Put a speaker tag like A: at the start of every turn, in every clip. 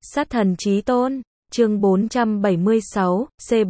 A: Sát thần chí tôn, chương 476,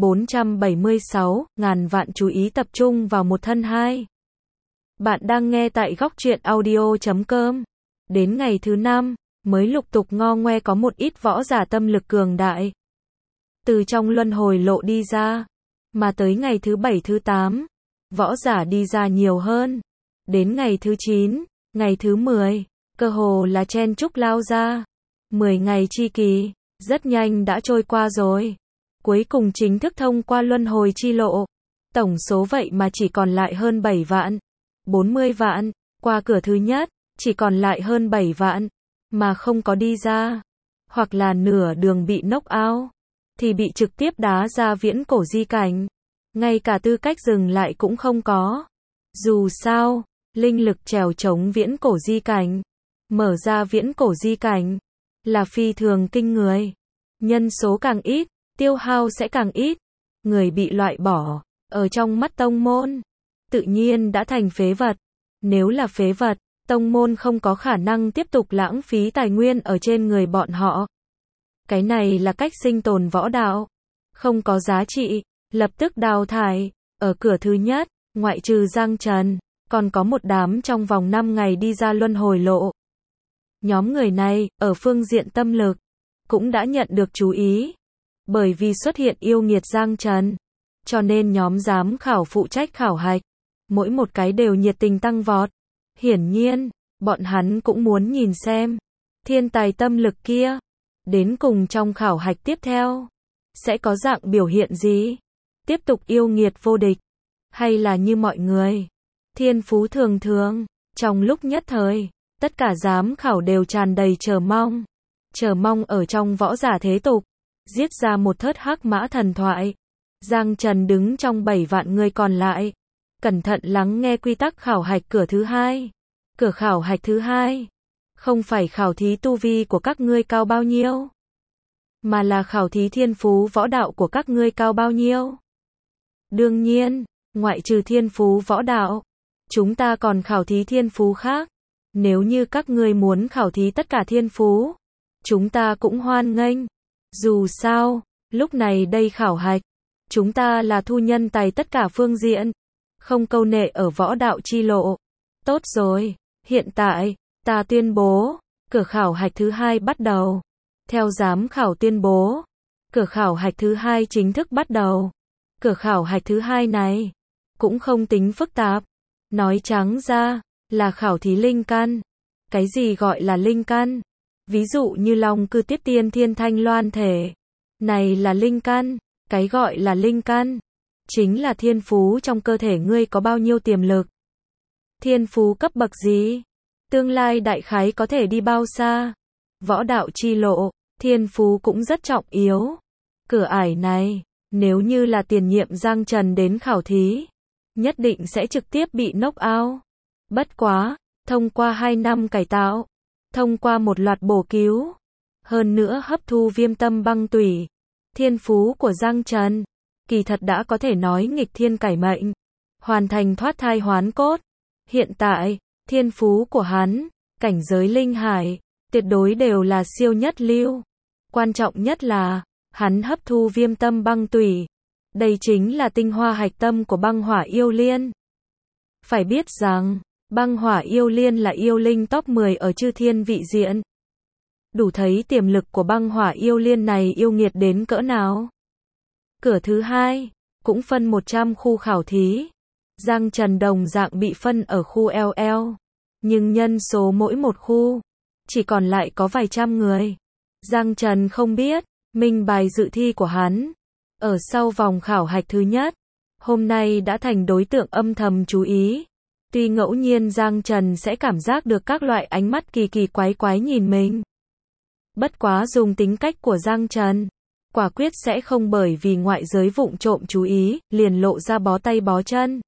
A: C476, ngàn vạn chú ý tập trung vào một thân hai. Bạn đang nghe tại góc truyện audio.com. Đến ngày thứ 5, mới lục tục ngo ngoe có một ít võ giả tâm lực cường đại. Từ trong luân hồi lộ đi ra, mà tới ngày thứ 7 thứ 8, võ giả đi ra nhiều hơn. Đến ngày thứ 9, ngày thứ 10, cơ hồ là chen chúc lao ra. 10 ngày chi kỳ, rất nhanh đã trôi qua rồi. Cuối cùng chính thức thông qua luân hồi chi lộ. Tổng số vậy mà chỉ còn lại hơn 7 vạn. 40 vạn, qua cửa thứ nhất, chỉ còn lại hơn 7 vạn, mà không có đi ra. Hoặc là nửa đường bị knock out, thì bị trực tiếp đá ra viễn cổ di cảnh. Ngay cả tư cách dừng lại cũng không có. Dù sao, linh lực trèo chống viễn cổ di cảnh, mở ra viễn cổ di cảnh, là phi thường kinh người. Nhân số càng ít, tiêu hao sẽ càng ít. Người bị loại bỏ, ở trong mắt tông môn, tự nhiên đã thành phế vật. Nếu là phế vật, tông môn không có khả năng tiếp tục lãng phí tài nguyên ở trên người bọn họ. Cái này là cách sinh tồn võ đạo. Không có giá trị, lập tức đào thải. Ở cửa thứ nhất, ngoại trừ Giang Trần, còn có một đám trong vòng 5 ngày đi ra luân hồi lộ. Nhóm người này, ở phương diện tâm lực, cũng đã nhận được chú ý. Bởi vì xuất hiện yêu nghiệt Giang Trần, cho nên nhóm giám khảo phụ trách khảo hạch, mỗi một cái đều nhiệt tình tăng vọt. Hiển nhiên, bọn hắn cũng muốn nhìn xem, thiên tài tâm lực kia, đến cùng trong khảo hạch tiếp theo, sẽ có dạng biểu hiện gì? Tiếp tục yêu nghiệt vô địch, hay là như mọi người, thiên phú thường thường? Trong lúc nhất thời, tất cả giám khảo đều tràn đầy chờ mong ở trong võ giả thế tục, giết ra một thớt hắc mã thần thoại. Giang Trần đứng trong 7 vạn người còn lại, cẩn thận lắng nghe quy tắc khảo hạch cửa thứ hai. Cửa khảo hạch thứ hai, không phải khảo thí tu vi của các ngươi cao bao nhiêu, mà là khảo thí thiên phú võ đạo của các ngươi cao bao nhiêu. Đương nhiên, ngoại trừ thiên phú võ đạo, chúng ta còn khảo thí thiên phú khác. Nếu như các ngươi muốn khảo thí tất cả thiên phú, chúng ta cũng hoan nghênh. Dù sao, lúc này đây khảo hạch, chúng ta là thu nhân tài tất cả phương diện, không câu nệ ở võ đạo chi lộ. Tốt rồi, hiện tại, ta tuyên bố, cửa khảo hạch thứ hai bắt đầu. Theo giám khảo tuyên bố, cửa khảo hạch thứ hai chính thức bắt đầu. Cửa khảo hạch thứ hai này, cũng không tính phức tạp. Nói trắng ra, là khảo thí linh căn. Cái gì gọi là linh căn? Ví dụ như Long Cư Tiếp Tiên Thiên Thanh Loan Thể. Này là linh căn. Cái gọi là linh căn, chính là thiên phú trong cơ thể ngươi có bao nhiêu tiềm lực. Thiên phú cấp bậc gì? Tương lai đại khái có thể đi bao xa? Võ đạo chi lộ, thiên phú cũng rất trọng yếu. Cửa ải này, nếu như là tiền nhiệm Giang Trần đến khảo thí, nhất định sẽ trực tiếp bị knock out. Bất quá, thông qua 2 năm cải tạo, thông qua một loạt bổ cứu, hơn nữa hấp thu viêm tâm băng tủy, thiên phú của Giang Trần, kỳ thật đã có thể nói nghịch thiên cải mệnh, hoàn thành thoát thai hoán cốt. Hiện tại, thiên phú của hắn, cảnh giới linh hải, tuyệt đối đều là siêu nhất lưu. Quan trọng nhất là, hắn hấp thu viêm tâm băng tủy. Đây chính là tinh hoa hạch tâm của băng hỏa yêu liên. Phải biết rằng, băng hỏa yêu liên là yêu linh top 10 ở chư thiên vị diện. Đủ thấy tiềm lực của băng hỏa yêu liên này yêu nghiệt đến cỡ nào. Cửa thứ hai, cũng phân 100 khu khảo thí. Giang Trần đồng dạng bị phân ở khu LL. Nhưng nhân số mỗi một khu, chỉ còn lại có vài trăm người. Giang Trần không biết, minh bài dự thi của hắn, ở sau vòng khảo hạch thứ nhất, hôm nay đã thành đối tượng âm thầm chú ý. Tuy ngẫu nhiên Giang Trần sẽ cảm giác được các loại ánh mắt kỳ kỳ quái quái nhìn mình. Bất quá dùng tính cách của Giang Trần, quả quyết sẽ không bởi vì ngoại giới vụng trộm chú ý, liền lộ ra bó tay bó chân.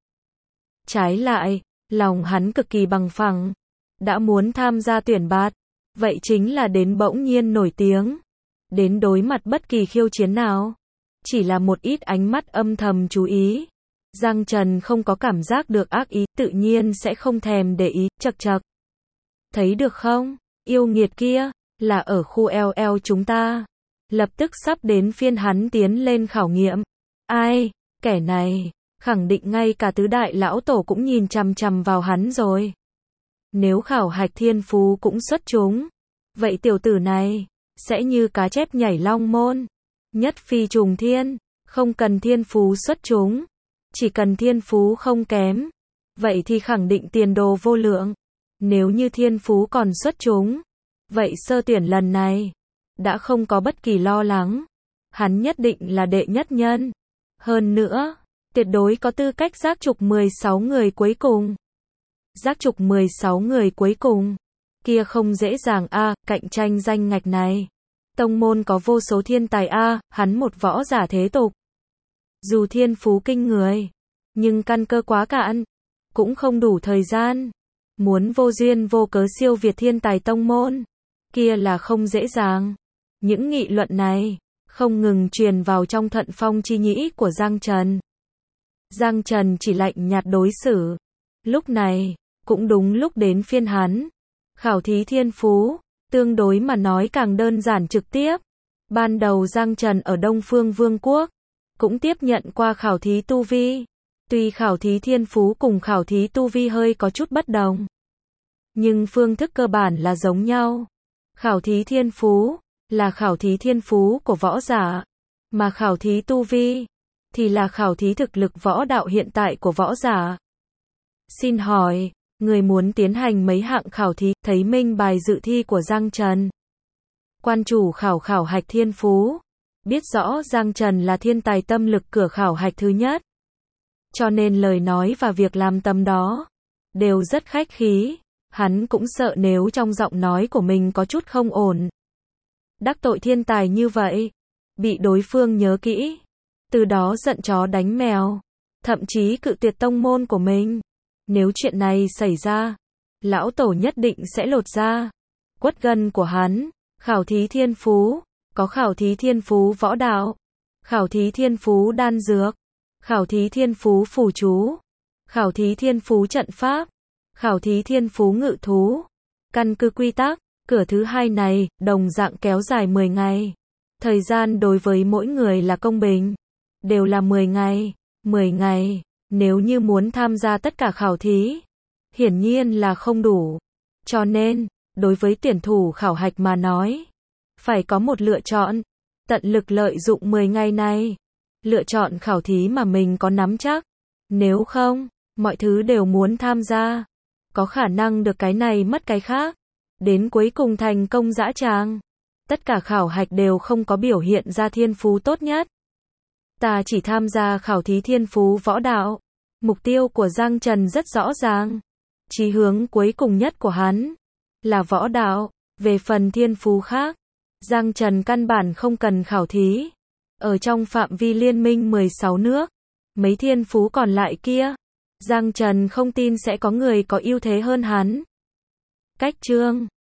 A: Trái lại, lòng hắn cực kỳ bằng phẳng. Đã muốn tham gia tuyển bạt, vậy chính là đến bỗng nhiên nổi tiếng. Đến đối mặt bất kỳ khiêu chiến nào. Chỉ là một ít ánh mắt âm thầm chú ý. Giang Trần không có cảm giác được ác ý, tự nhiên sẽ không thèm để ý, chậc chậc. Thấy được không? Yêu nghiệt kia, là ở khu LL chúng ta. Lập tức sắp đến phiên hắn tiến lên khảo nghiệm. Ai, kẻ này, khẳng định ngay cả tứ đại lão tổ cũng nhìn chằm chằm vào hắn rồi. Nếu khảo hạch thiên phú cũng xuất chúng, vậy tiểu tử này, sẽ như cá chép nhảy long môn. Nhất phi trùng thiên, không cần thiên phú xuất chúng, chỉ cần thiên phú không kém. Vậy thì khẳng định tiền đồ vô lượng. Nếu như thiên phú còn xuất chúng, vậy sơ tuyển lần này, đã không có bất kỳ lo lắng. Hắn nhất định là đệ nhất nhân. Hơn nữa, tuyệt đối có tư cách giác trục 16 người cuối cùng. Giác trục 16 người cuối cùng, kia không dễ dàng a, cạnh tranh danh ngạch này. Tông môn có vô số thiên tài a, hắn một võ giả thế tục. Dù thiên phú kinh người, nhưng căn cơ quá cạn, cũng không đủ thời gian. Muốn vô duyên vô cớ siêu việt thiên tài tông môn, kia là không dễ dàng. Những nghị luận này, không ngừng truyền vào trong Thuận Phong chi nhĩ của Giang Trần. Giang Trần chỉ lạnh nhạt đối xử. Lúc này, cũng đúng lúc đến phiên hắn. Khảo thí thiên phú, tương đối mà nói càng đơn giản trực tiếp. Ban đầu Giang Trần ở Đông Phương Vương quốc, cũng tiếp nhận qua khảo thí tu vi. Tuy khảo thí thiên phú cùng khảo thí tu vi hơi có chút bất đồng, nhưng phương thức cơ bản là giống nhau. Khảo thí thiên phú là khảo thí thiên phú của võ giả, mà khảo thí tu vi thì là khảo thí thực lực võ đạo hiện tại của võ giả. Xin hỏi, người muốn tiến hành mấy hạng khảo thí? Thấy minh bài dự thi của Giang Trần. Quan chủ khảo hạch thiên phú, biết rõ Giang Trần là thiên tài tâm lực cửa khảo hạch thứ nhất. Cho nên lời nói và việc làm tầm đó, đều rất khách khí. Hắn cũng sợ nếu trong giọng nói của mình có chút không ổn. Đắc tội thiên tài như vậy, bị đối phương nhớ kỹ, từ đó giận chó đánh mèo, thậm chí cự tuyệt tông môn của mình. Nếu chuyện này xảy ra, lão tổ nhất định sẽ lột ra quất gân của hắn. Khảo thí thiên phú, có khảo thí thiên phú võ đạo, khảo thí thiên phú đan dược, khảo thí thiên phú phù chú, khảo thí thiên phú trận pháp, khảo thí thiên phú ngự thú. Căn cứ quy tắc, cửa thứ hai này, đồng dạng kéo dài 10 ngày. Thời gian đối với mỗi người là công bình, đều là 10 ngày. 10 ngày, nếu như muốn tham gia tất cả khảo thí, hiển nhiên là không đủ. Cho nên, đối với tuyển thủ khảo hạch mà nói, phải có một lựa chọn, tận lực lợi dụng 10 ngày này. Lựa chọn khảo thí mà mình có nắm chắc. Nếu không, mọi thứ đều muốn tham gia, có khả năng được cái này mất cái khác. Đến cuối cùng thành công dã tràng. Tất cả khảo hạch đều không có biểu hiện ra thiên phú tốt nhất. Ta chỉ tham gia khảo thí thiên phú võ đạo. Mục tiêu của Giang Trần rất rõ ràng. Chí hướng cuối cùng nhất của hắn là võ đạo. Về phần thiên phú khác, Giang Trần căn bản không cần khảo thí. Ở trong phạm vi liên minh 16 nước, mấy thiên phú còn lại kia, Giang Trần không tin sẽ có người có ưu thế hơn hắn. Cách chương